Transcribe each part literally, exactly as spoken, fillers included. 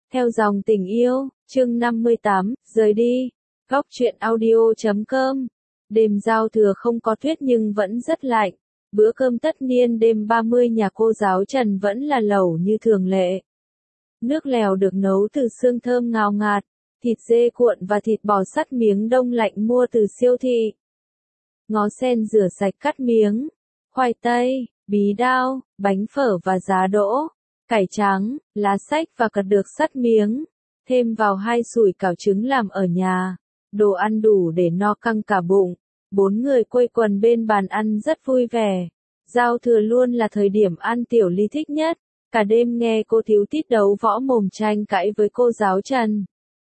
Theo dòng tình yêu, chương năm mươi tám, rời đi. Góc truyện audio chấm com. Đêm giao thừa không có tuyết nhưng vẫn rất lạnh. Bữa cơm tất niên đêm ba mươi nhà cô giáo Trần vẫn là lẩu như thường lệ. Nước lèo được nấu từ xương thơm ngào ngạt, thịt dê cuộn và thịt bò sắt miếng đông lạnh mua từ siêu thị. Ngó sen rửa sạch cắt miếng, khoai tây, bí đao, bánh phở và giá đỗ, cải trắng, lá sách và cật được sắt miếng, thêm vào hai sủi cảo trứng làm ở nhà. Đồ ăn đủ để no căng cả bụng. Bốn người quây quần bên bàn ăn rất vui vẻ. Giao thừa luôn là thời điểm ăn Tiểu Ly thích nhất. Cả đêm nghe cô Thiếu Tít đấu võ mồm tranh cãi với cô giáo Trần.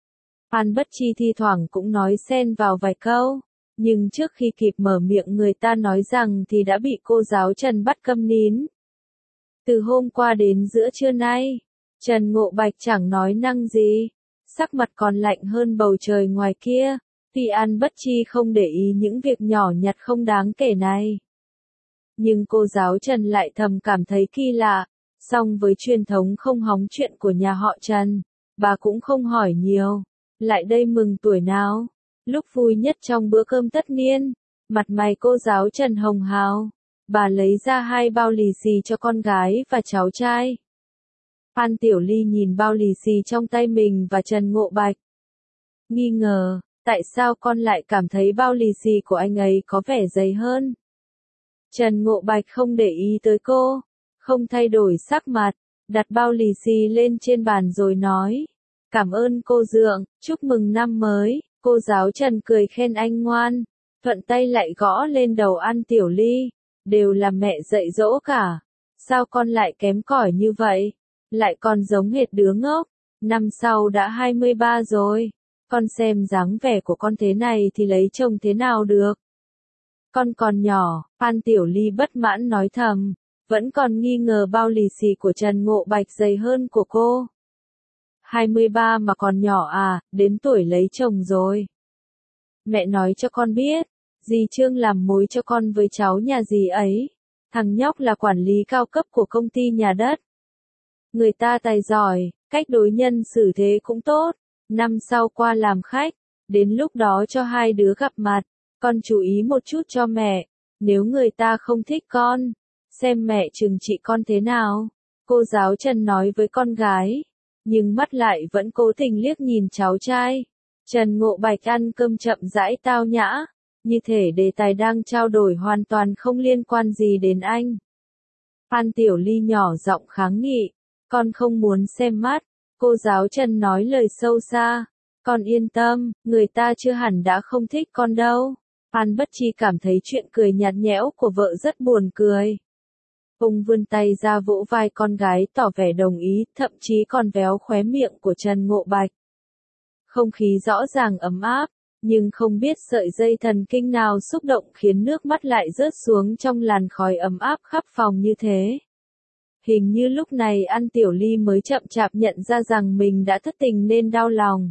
An Bất Chi thi thoảng cũng nói xen vào vài câu. Nhưng trước khi kịp mở miệng người ta nói rằng thì đã bị cô giáo Trần bắt câm nín. Từ hôm qua đến giữa trưa nay, Trần Ngộ Bạch chẳng nói năng gì. Sắc mặt còn lạnh hơn bầu trời ngoài kia. Tuy An Bất Chi không để ý những việc nhỏ nhặt không đáng kể này. Nhưng cô giáo Trần lại thầm cảm thấy kỳ lạ. Song với truyền thống không hóng chuyện của nhà họ Trần, bà cũng không hỏi nhiều. Lại đây mừng tuổi nào? Lúc vui nhất trong bữa cơm tất niên, mặt mày cô giáo Trần hồng hào. Bà lấy ra hai bao lì xì cho con gái và cháu trai. An Tiểu Ly nhìn bao lì xì trong tay mình và Trần Ngộ Bạch. Nghi ngờ, tại sao con lại cảm thấy bao lì xì của anh ấy có vẻ dày hơn? Trần Ngộ Bạch không để ý tới cô, không thay đổi sắc mặt, đặt bao lì xì lên trên bàn rồi nói. Cảm ơn cô Dượng, chúc mừng năm mới. Cô giáo Trần cười khen anh ngoan, thuận tay lại gõ lên đầu An Tiểu Ly. Đều là mẹ dạy dỗ cả. Sao con lại kém cỏi như vậy? Lại còn giống hệt đứa ngốc. Năm sau đã hai mươi ba rồi. Con xem dáng vẻ của con thế này thì lấy chồng thế nào được? Con còn nhỏ, An Tiểu Ly bất mãn nói thầm. Vẫn còn nghi ngờ bao lì xì của Trần Ngộ Bạch dày hơn của cô. hai mươi ba mà còn nhỏ à, đến tuổi lấy chồng rồi. Mẹ nói cho con biết. Dì Trương làm mối cho con với cháu nhà dì ấy. Thằng nhóc là quản lý cao cấp của công ty nhà đất. Người ta tài giỏi, cách đối nhân xử thế cũng tốt. Năm sau qua làm khách, đến lúc đó cho hai đứa gặp mặt. Con chú ý một chút cho mẹ. Nếu người ta không thích con, xem mẹ trừng trị con thế nào. Cô giáo Trần nói với con gái. Nhưng mắt lại vẫn cố tình liếc nhìn cháu trai. Trần Ngộ Bạch ăn cơm chậm rãi tao nhã. Như thể đề tài đang trao đổi hoàn toàn không liên quan gì đến anh. An Tiểu Ly nhỏ giọng kháng nghị. Con không muốn xem mắt. Cô giáo Trần nói lời sâu xa. Con yên tâm, người ta chưa hẳn đã không thích con đâu. An Bất Chi cảm thấy chuyện cười nhạt nhẽo của vợ rất buồn cười. Ông vươn tay ra vỗ vai con gái tỏ vẻ đồng ý, thậm chí còn véo khóe miệng của Trần Ngộ Bạch. Không khí rõ ràng ấm áp. Nhưng không biết sợi dây thần kinh nào xúc động khiến nước mắt lại rớt xuống trong làn khói ấm áp khắp phòng như thế. Hình như lúc này An Tiểu Ly mới chậm chạp nhận ra rằng mình đã thất tình nên đau lòng.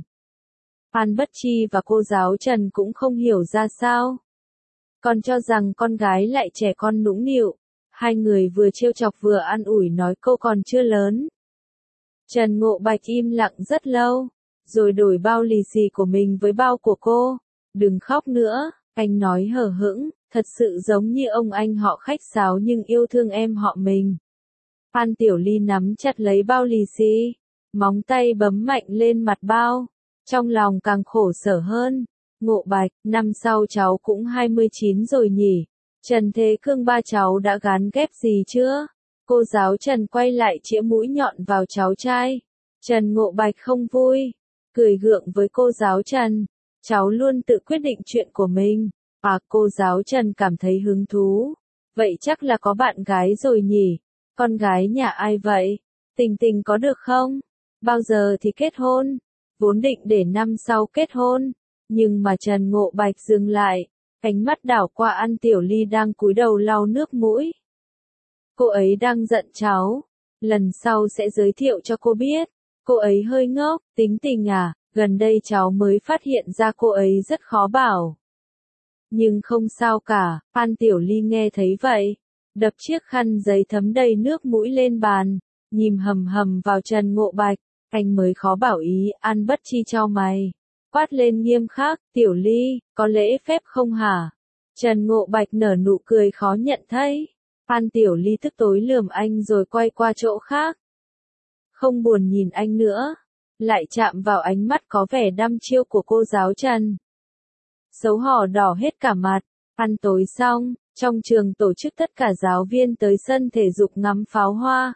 An Bất Chi và cô giáo Trần cũng không hiểu ra sao. Còn cho rằng con gái lại trẻ con nũng nịu. Hai người vừa trêu chọc vừa an ủi nói cô còn chưa lớn. Trần Ngộ Bạch im lặng rất lâu. Rồi đổi bao lì xì của mình với bao của cô. Đừng khóc nữa, anh nói hờ hững, thật sự giống như ông anh họ khách sáo nhưng yêu thương em họ mình. An Tiểu Ly nắm chặt lấy bao lì xì, móng tay bấm mạnh lên mặt bao, trong lòng càng khổ sở hơn. Ngộ Bạch, năm sau cháu cũng hai mươi chín rồi nhỉ? Trần Thế Cương ba cháu đã gán ghép gì chưa? Cô giáo Trần quay lại chĩa mũi nhọn vào cháu trai. Trần Ngộ Bạch không vui. Cười gượng với cô giáo Trần. Cháu luôn tự quyết định chuyện của mình. À, cô giáo Trần cảm thấy hứng thú. Vậy chắc là có bạn gái rồi nhỉ? Con gái nhà ai vậy? Tình Tình có được không? Bao giờ thì kết hôn? Vốn định để năm sau kết hôn. Nhưng mà Trần Ngộ Bạch dừng lại. Ánh mắt đảo qua An Tiểu Ly đang cúi đầu lau nước mũi. Cô ấy đang giận cháu. Lần sau sẽ giới thiệu cho cô biết. Cô ấy hơi ngốc, tính tình à, gần đây cháu mới phát hiện ra cô ấy rất khó bảo. Nhưng không sao cả, An Tiểu Ly nghe thấy vậy. Đập chiếc khăn giấy thấm đầy nước mũi lên bàn, nhìn hầm hầm vào Trần Ngộ Bạch. Anh mới khó bảo ý, An Bất Chi chau mày. Quát lên nghiêm khắc, Tiểu Ly, có lễ phép không hả? Trần Ngộ Bạch nở nụ cười khó nhận thấy. An Tiểu Ly tức tối lườm anh rồi quay qua chỗ khác. Không buồn nhìn anh nữa. Lại chạm vào ánh mắt có vẻ đăm chiêu của cô giáo Trần. Xấu hổ đỏ hết cả mặt. Ăn tối xong, trong trường tổ chức tất cả giáo viên tới sân thể dục ngắm pháo hoa.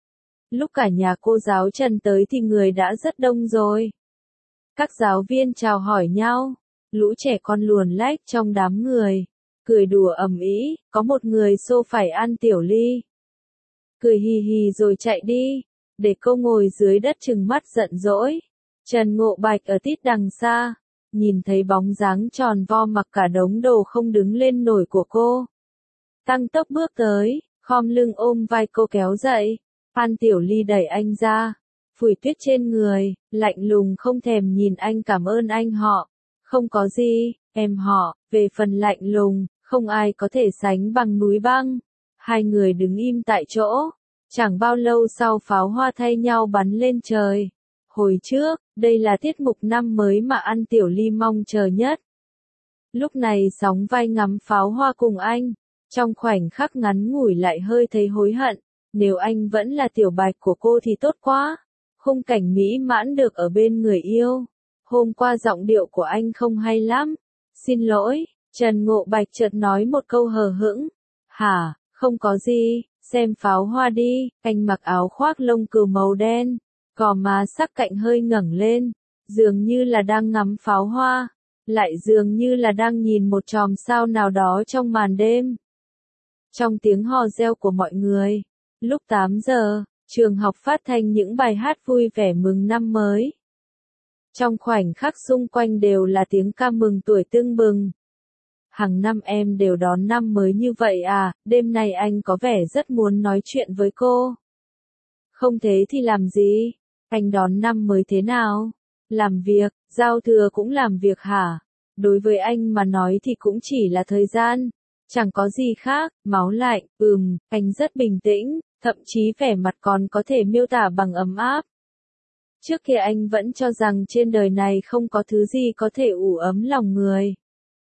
Lúc cả nhà cô giáo Trần tới thì người đã rất đông rồi. Các giáo viên chào hỏi nhau, lũ trẻ con luồn lách trong đám người, cười đùa ầm ĩ, có một người xô phải An Tiểu Ly. Cười hì hì rồi chạy đi, để cô ngồi dưới đất trừng mắt giận dỗi. Trần Ngộ Bạch ở tít đằng xa, nhìn thấy bóng dáng tròn vo mặc cả đống đồ không đứng lên nổi của cô. Tăng tốc bước tới, khom lưng ôm vai cô kéo dậy. An Tiểu Ly đẩy anh ra, phủi tuyết trên người, lạnh lùng không thèm nhìn anh cảm ơn anh họ. Không có gì, em họ, về phần lạnh lùng, không ai có thể sánh bằng núi băng. Hai người đứng im tại chỗ, chẳng bao lâu sau pháo hoa thay nhau bắn lên trời. Hồi trước, đây là tiết mục năm mới mà An Tiểu Ly mong chờ nhất. Lúc này sóng vai ngắm pháo hoa cùng anh, trong khoảnh khắc ngắn ngủi lại hơi thấy hối hận. Nếu anh vẫn là Tiểu Bạch của cô thì tốt quá. Khung cảnh mỹ mãn được ở bên người yêu. Hôm qua giọng điệu của anh không hay lắm. Xin lỗi, Trần Ngộ Bạch chợt nói một câu hờ hững. Hả, không có gì, xem pháo hoa đi. Anh mặc áo khoác lông cừu màu đen, gò má sắc cạnh hơi ngẩng lên, dường như là đang ngắm pháo hoa, lại dường như là đang nhìn một chòm sao nào đó trong màn đêm. Trong tiếng hò reo của mọi người, lúc tám giờ, trường học phát thanh những bài hát vui vẻ mừng năm mới. Trong khoảnh khắc xung quanh đều là tiếng ca mừng tuổi tưng bừng. Hàng năm em đều đón năm mới như vậy à, đêm nay anh có vẻ rất muốn nói chuyện với cô. Không thế thì làm gì? Anh đón năm mới thế nào? Làm việc, giao thừa cũng làm việc hả? Đối với anh mà nói thì cũng chỉ là thời gian. Chẳng có gì khác, máu lạnh, ừm, anh rất bình tĩnh, thậm chí vẻ mặt còn có thể miêu tả bằng ấm áp. Trước kia anh vẫn cho rằng trên đời này không có thứ gì có thể ủ ấm lòng người.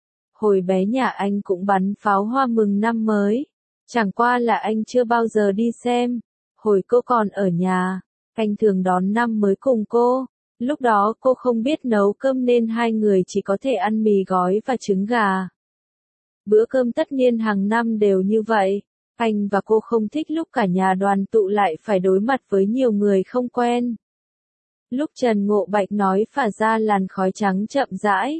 Hồi bé nhà anh cũng bắn pháo hoa mừng năm mới. Chẳng qua là anh chưa bao giờ đi xem. Hồi cô còn ở nhà, anh thường đón năm mới cùng cô. Lúc đó cô không biết nấu cơm nên hai người chỉ có thể ăn mì gói và trứng gà. Bữa cơm tất niên hàng năm đều như vậy. Anh và cô không thích lúc cả nhà đoàn tụ lại phải đối mặt với nhiều người không quen. Lúc Trần Ngộ Bạch nói phả ra làn khói trắng chậm rãi.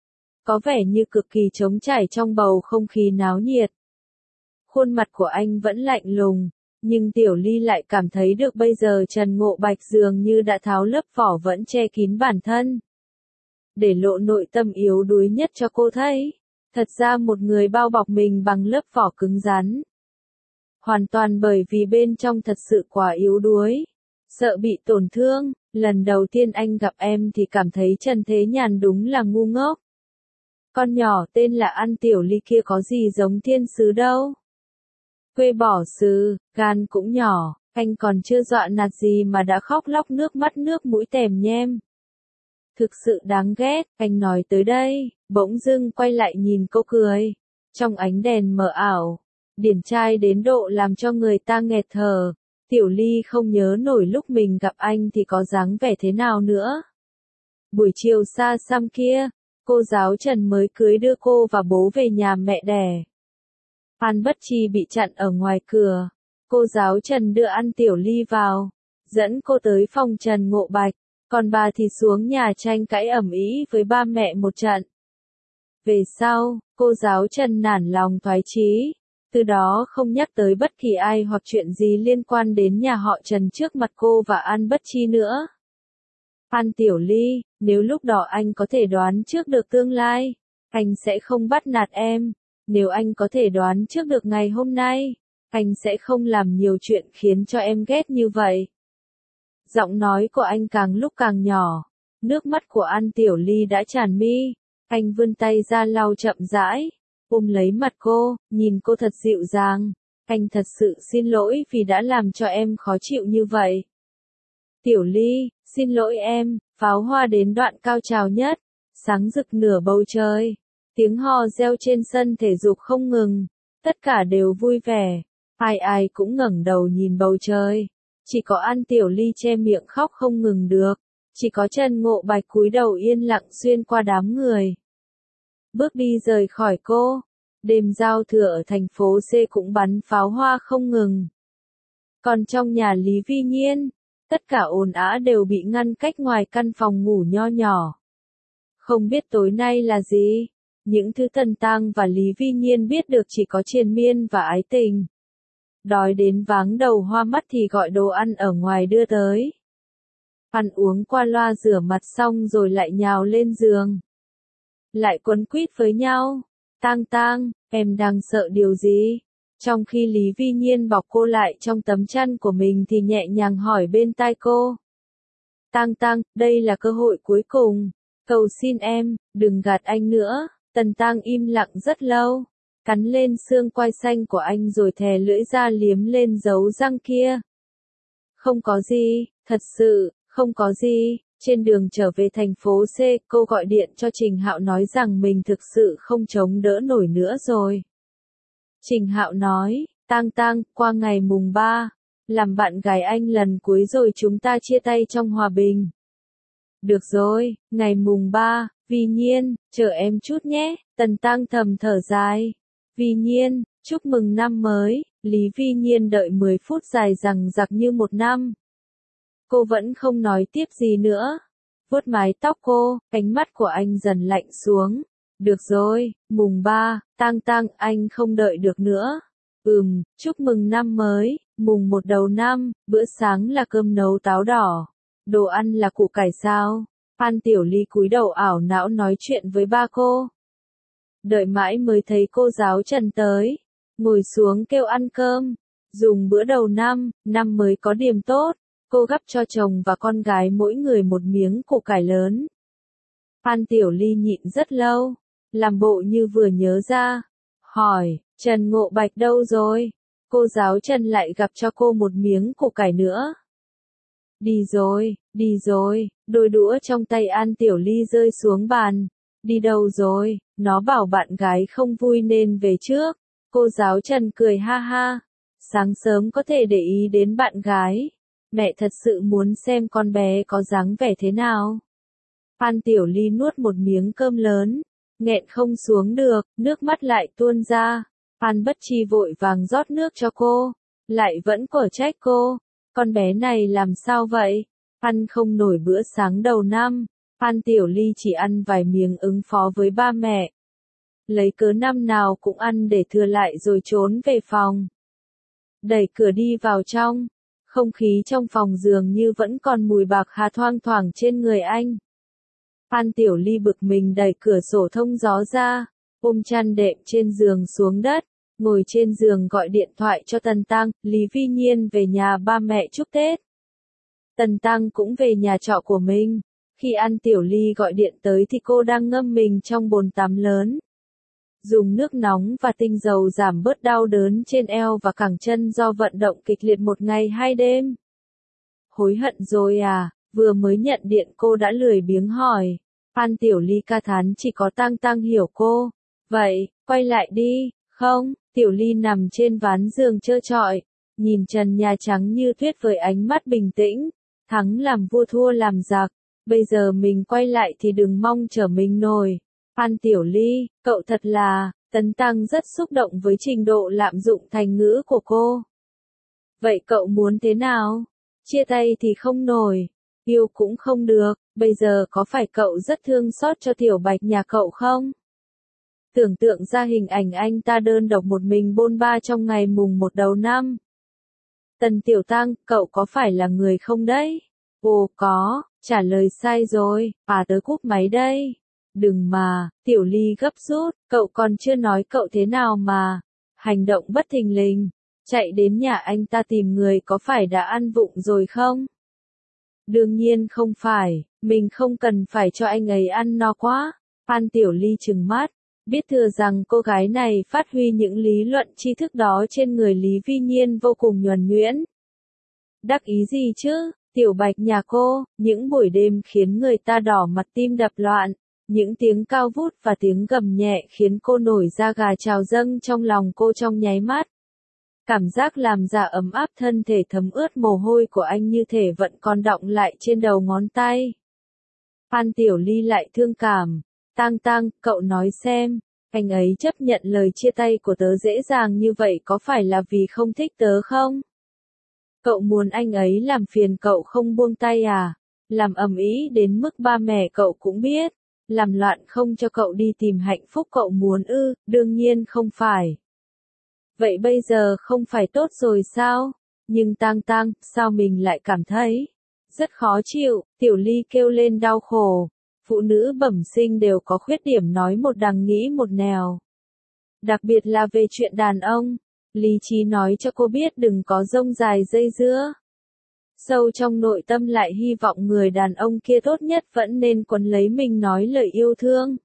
Có vẻ như cực kỳ trống trải trong bầu không khí náo nhiệt. Khuôn mặt của anh vẫn lạnh lùng, nhưng Tiểu Ly lại cảm thấy được bây giờ Trần Ngộ Bạch dường như đã tháo lớp vỏ vẫn che kín bản thân. Để lộ nội tâm yếu đuối nhất cho cô thấy. Thật ra một người bao bọc mình bằng lớp vỏ cứng rắn. Hoàn toàn bởi vì bên trong thật sự quá yếu đuối. Sợ bị tổn thương, lần đầu tiên anh gặp em thì cảm thấy Trần Thế Nhàn đúng là ngu ngốc. Con nhỏ tên là An Tiểu Ly kia có gì giống thiên sứ đâu. Quê bỏ xứ, gan cũng nhỏ, anh còn chưa dọa nạt gì mà đã khóc lóc nước mắt nước mũi tèm nhem. Thực sự đáng ghét, anh nói tới đây, bỗng dưng quay lại nhìn cô cười. Trong ánh đèn mờ ảo, điển trai đến độ làm cho người ta nghẹt thở. Tiểu Ly không nhớ nổi lúc mình gặp anh thì có dáng vẻ thế nào nữa. Buổi chiều xa xăm kia, cô giáo Trần mới cưới đưa cô và bố về nhà mẹ đẻ. An Bất Chi bị chặn ở ngoài cửa. Cô giáo Trần đưa An Tiểu Ly vào, dẫn cô tới phòng Trần Ngộ Bạch, còn bà thì xuống nhà tranh cãi ầm ĩ với ba mẹ một trận. Về sau, cô giáo Trần nản lòng thoái chí, từ đó không nhắc tới bất kỳ ai hoặc chuyện gì liên quan đến nhà họ Trần trước mặt cô và An Bất Chi nữa. An Tiểu Ly, nếu lúc đó anh có thể đoán trước được tương lai, anh sẽ không bắt nạt em. Nếu anh có thể đoán trước được ngày hôm nay, anh sẽ không làm nhiều chuyện khiến cho em ghét như vậy. Giọng nói của anh càng lúc càng nhỏ, nước mắt của An Tiểu Ly đã tràn mi, anh vươn tay ra lau chậm rãi, ôm lấy mặt cô, nhìn cô thật dịu dàng, anh thật sự xin lỗi vì đã làm cho em khó chịu như vậy. Tiểu Ly, Xin lỗi em, pháo hoa đến đoạn cao trào nhất, sáng rực nửa bầu trời. Tiếng hò reo trên sân thể dục không ngừng, tất cả đều vui vẻ. Ai ai cũng ngẩng đầu nhìn bầu trời. Chỉ có An Tiểu Ly che miệng khóc không ngừng được. Chỉ có Trần Ngộ Bạch cúi đầu yên lặng xuyên qua đám người. Bước đi rời khỏi cô. Đêm giao thừa ở thành phố C cũng bắn pháo hoa không ngừng. Còn trong nhà Lý Vi Nhiên, tất cả ồn ào đều bị ngăn cách ngoài căn phòng ngủ nho nhỏ. Không biết tối nay là gì, những thứ Tần Tăng và Lý Vi Nhiên biết được chỉ có triền miên và ái tình. Đói đến váng đầu hoa mắt thì gọi đồ ăn ở ngoài đưa tới. Ăn uống qua loa rửa mặt xong rồi lại nhào lên giường. Lại quấn quýt với nhau. Tang Tang, em đang sợ điều gì? Trong khi Lý Vi Nhiên bọc cô lại trong tấm chăn của mình thì nhẹ nhàng hỏi bên tai cô. Tang Tang, đây là cơ hội cuối cùng. Cầu xin em, đừng gạt anh nữa. Tần Tang im lặng rất lâu. Cắn lên xương quai xanh của anh rồi thè lưỡi ra liếm lên dấu răng kia. Không có gì, thật sự, không có gì. Trên đường trở về thành phố C, cô gọi điện cho Trình Hạo nói rằng mình thực sự không chống đỡ nổi nữa rồi. Trình Hạo nói, Tang Tang, qua ngày mùng ba, làm bạn gái anh lần cuối rồi chúng ta chia tay trong hòa bình. Được rồi, ngày mùng ba, Vi Nhiên, chờ em chút nhé. Tần Tăng thầm thở dài. Vi Nhiên, chúc mừng năm mới. Lý Vi Nhiên đợi mười phút dài dằng dặc như một năm. Cô vẫn không nói tiếp gì nữa. Vuốt mái tóc cô, ánh mắt của anh dần lạnh xuống. Được rồi, mùng ba, Tang Tang, anh không đợi được nữa. Ừm, chúc mừng năm mới, mùng một đầu năm, bữa sáng là cơm nấu táo đỏ. Đồ ăn là củ cải sao? An Tiểu Ly cúi đầu ảo não nói chuyện với ba cô. Đợi mãi mới thấy cô giáo Trần tới. Ngồi xuống kêu ăn cơm. Dùng bữa đầu năm, năm mới có điểm tốt. Cô gắp cho chồng và con gái mỗi người một miếng củ cải lớn. An Tiểu Ly nhịn rất lâu. Làm bộ như vừa nhớ ra. Hỏi, Trần Ngộ Bạch đâu rồi? Cô giáo Trần lại gắp cho cô một miếng củ cải nữa. Đi rồi, đi rồi, đôi đũa trong tay An Tiểu Ly rơi xuống bàn. Đi đâu rồi, nó bảo bạn gái không vui nên về trước. Cô giáo Trần cười ha ha. Sáng sớm có thể để ý đến bạn gái. Mẹ thật sự muốn xem con bé có dáng vẻ thế nào. An Tiểu Ly nuốt một miếng cơm lớn. Nghẹn không xuống được, nước mắt lại tuôn ra. An Bất Chi vội vàng rót nước cho cô. Lại vẫn quở trách cô. Con bé này làm sao vậy? Ăn không nổi bữa sáng đầu năm. An Tiểu Ly chỉ ăn vài miếng ứng phó với ba mẹ. Lấy cớ năm nào cũng ăn để thừa lại rồi trốn về phòng. Đẩy cửa đi vào trong. Không khí trong phòng dường như vẫn còn mùi bạc hà thoang thoảng trên người anh. An Tiểu Ly bực mình đẩy cửa sổ thông gió ra, ôm chăn đệm trên giường xuống đất, ngồi trên giường gọi điện thoại cho Tần Tăng, Lý Vi Nhiên về nhà ba mẹ chúc Tết. Tần Tăng cũng về nhà trọ của mình. Khi An Tiểu Ly gọi điện tới thì cô đang ngâm mình trong bồn tắm lớn. Dùng nước nóng và tinh dầu giảm bớt đau đớn trên eo và cẳng chân do vận động kịch liệt một ngày hai đêm. Hối hận rồi à, vừa mới nhận điện cô đã lười biếng hỏi. An Tiểu Ly ca thán chỉ có Tang Tang hiểu cô. Vậy, quay lại đi, không? Tiểu Ly nằm trên ván giường trơ trọi, nhìn trần nhà trắng như tuyết với ánh mắt bình tĩnh. Thắng làm vua thua làm giặc, bây giờ mình quay lại thì đừng mong trở mình nổi. An Tiểu Ly, cậu thật là, Tấn Tăng rất xúc động với trình độ lạm dụng thành ngữ của cô. Vậy cậu muốn thế nào? Chia tay thì không nổi, yêu cũng không được, bây giờ có phải cậu rất thương xót cho Tiểu Bạch nhà cậu không? Tưởng tượng ra hình ảnh anh ta đơn độc một mình bôn ba trong ngày mùng một đầu năm. Tần Tiểu Tăng, cậu có phải là người không đấy? Ồ có, trả lời sai rồi, à tớ cúp máy đây. Đừng mà, Tiểu Ly gấp rút, cậu còn chưa nói cậu thế nào mà. Hành động bất thình lình, chạy đến nhà anh ta tìm người có phải đã ăn vụng rồi không? Đương nhiên không phải, mình không cần phải cho anh ấy ăn no quá. An Tiểu Ly trừng mắt, biết thừa rằng cô gái này phát huy những lý luận tri thức đó trên người Lý Vi Nhiên vô cùng nhuần nhuyễn. Đắc ý gì chứ, Tiểu Bạch nhà cô, những buổi đêm khiến người ta đỏ mặt tim đập loạn, những tiếng cao vút và tiếng gầm nhẹ khiến cô nổi da gà trào dâng trong lòng cô trong nháy mắt. Cảm giác làm dạ ấm áp thân thể thấm ướt mồ hôi của anh như thể vẫn còn đọng lại trên đầu ngón tay. Phan Tiểu Ly lại thương cảm, Tang Tang, cậu nói xem, anh ấy chấp nhận lời chia tay của tớ dễ dàng như vậy có phải là vì không thích tớ không? Cậu muốn anh ấy làm phiền cậu không buông tay à? Làm ầm ĩ đến mức ba mẹ cậu cũng biết, làm loạn không cho cậu đi tìm hạnh phúc cậu muốn ư, đương nhiên không phải. Vậy bây giờ không phải tốt rồi sao? Nhưng Tang Tang, sao mình lại cảm thấy rất khó chịu, Tiểu Ly kêu lên đau khổ. Phụ nữ bẩm sinh đều có khuyết điểm nói một đằng nghĩ một nẻo. Đặc biệt là về chuyện đàn ông, lý trí nói cho cô biết đừng có rông dài dây dưa. Sâu trong nội tâm lại hy vọng người đàn ông kia tốt nhất vẫn nên quấn lấy mình nói lời yêu thương.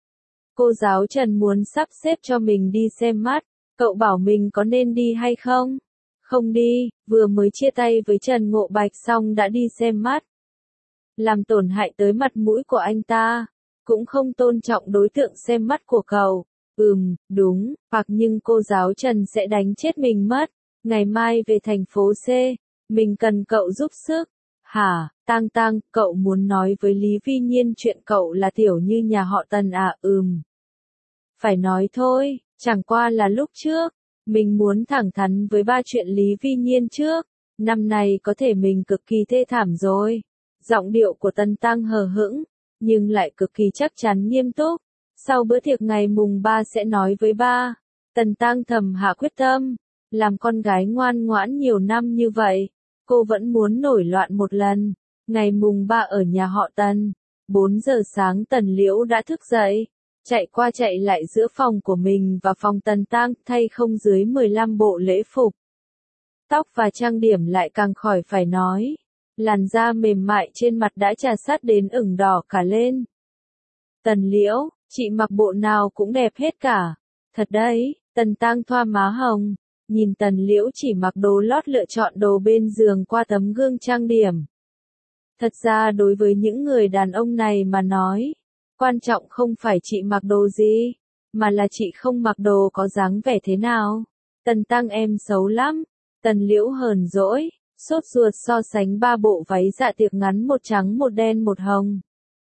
Cô giáo Trần muốn sắp xếp cho mình đi xem mắt, cậu bảo mình có nên đi hay không? Không đi, vừa mới chia tay với Trần Ngộ Bạch xong đã đi xem mắt. Làm tổn hại tới mặt mũi của anh ta, cũng không tôn trọng đối tượng xem mắt của cậu. Ừm, đúng, hoặc nhưng cô giáo Trần sẽ đánh chết mình mất. Ngày mai về thành phố C, mình cần cậu giúp sức. Hả, Tang Tang, cậu muốn nói với Lý Vi Nhiên chuyện cậu là tiểu như nhà họ Tần à? Ừm. Phải nói thôi, chẳng qua là lúc trước, mình muốn thẳng thắn với ba chuyện Lý Vi Nhiên trước. Năm này có thể mình cực kỳ thê thảm rồi. Giọng điệu của Tần Tăng hờ hững, nhưng lại cực kỳ chắc chắn nghiêm túc. Sau bữa tiệc ngày mùng ba sẽ nói với ba. Tần Tăng thầm hạ quyết tâm, làm con gái ngoan ngoãn nhiều năm như vậy, cô vẫn muốn nổi loạn một lần. Ngày mùng ba ở nhà họ Tần, bốn giờ sáng Tần Liễu đã thức dậy, chạy qua chạy lại giữa phòng của mình và phòng Tần Tăng, thay không dưới mười lăm bộ lễ phục. Tóc và trang điểm lại càng khỏi phải nói. Làn da mềm mại trên mặt đã trà sát đến ửng đỏ cả lên. Tần Liễu, chị mặc bộ nào cũng đẹp hết cả. Thật đấy, Tần Tăng thoa má hồng, nhìn Tần Liễu chỉ mặc đồ lót lựa chọn đồ bên giường qua tấm gương trang điểm. Thật ra đối với những người đàn ông này mà nói, quan trọng không phải chị mặc đồ gì, mà là chị không mặc đồ có dáng vẻ thế nào. Tần Tăng em xấu lắm. Tần Liễu hờn dỗi, sốt ruột so sánh ba bộ váy dạ tiệc ngắn một trắng một đen một hồng.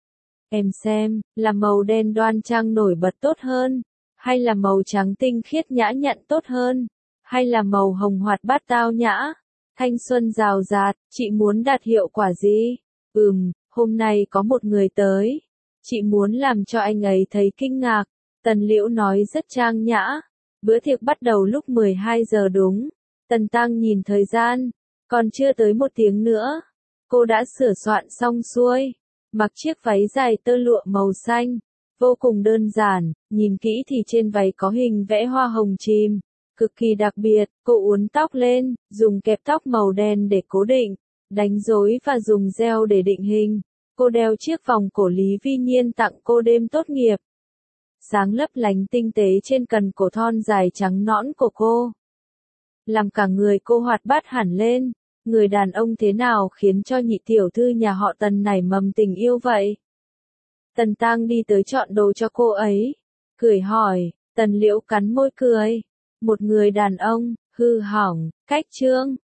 Em xem, là màu đen đoan trang nổi bật tốt hơn, hay là màu trắng tinh khiết nhã nhặn tốt hơn, hay là màu hồng hoạt bát tao nhã, thanh xuân rào rạt, chị muốn đạt hiệu quả gì? Ừm, hôm nay có một người tới, chị muốn làm cho anh ấy thấy kinh ngạc. Tần Liễu nói rất trang nhã. Bữa tiệc bắt đầu lúc mười hai giờ đúng. Tần Tăng nhìn thời gian, còn chưa tới một tiếng nữa. Cô đã sửa soạn xong xuôi, mặc chiếc váy dài tơ lụa màu xanh, vô cùng đơn giản, nhìn kỹ thì trên váy có hình vẽ hoa hồng chìm, cực kỳ đặc biệt. Cô uốn tóc lên, dùng kẹp tóc màu đen để cố định, đánh rối và dùng gel để định hình. Cô đeo chiếc vòng cổ Lý Vi Nhiên tặng cô đêm tốt nghiệp, sáng lấp lánh tinh tế trên cần cổ thon dài trắng nõn của cô, làm cả người cô hoạt bát hẳn lên. Người đàn ông thế nào khiến cho nhị tiểu thư nhà họ Tần nảy mầm tình yêu vậy? Tần Tăng đi tới chọn đồ cho cô ấy, cười hỏi. Tần Liễu cắn môi cười. Một người đàn ông, hư hỏng, cách trương,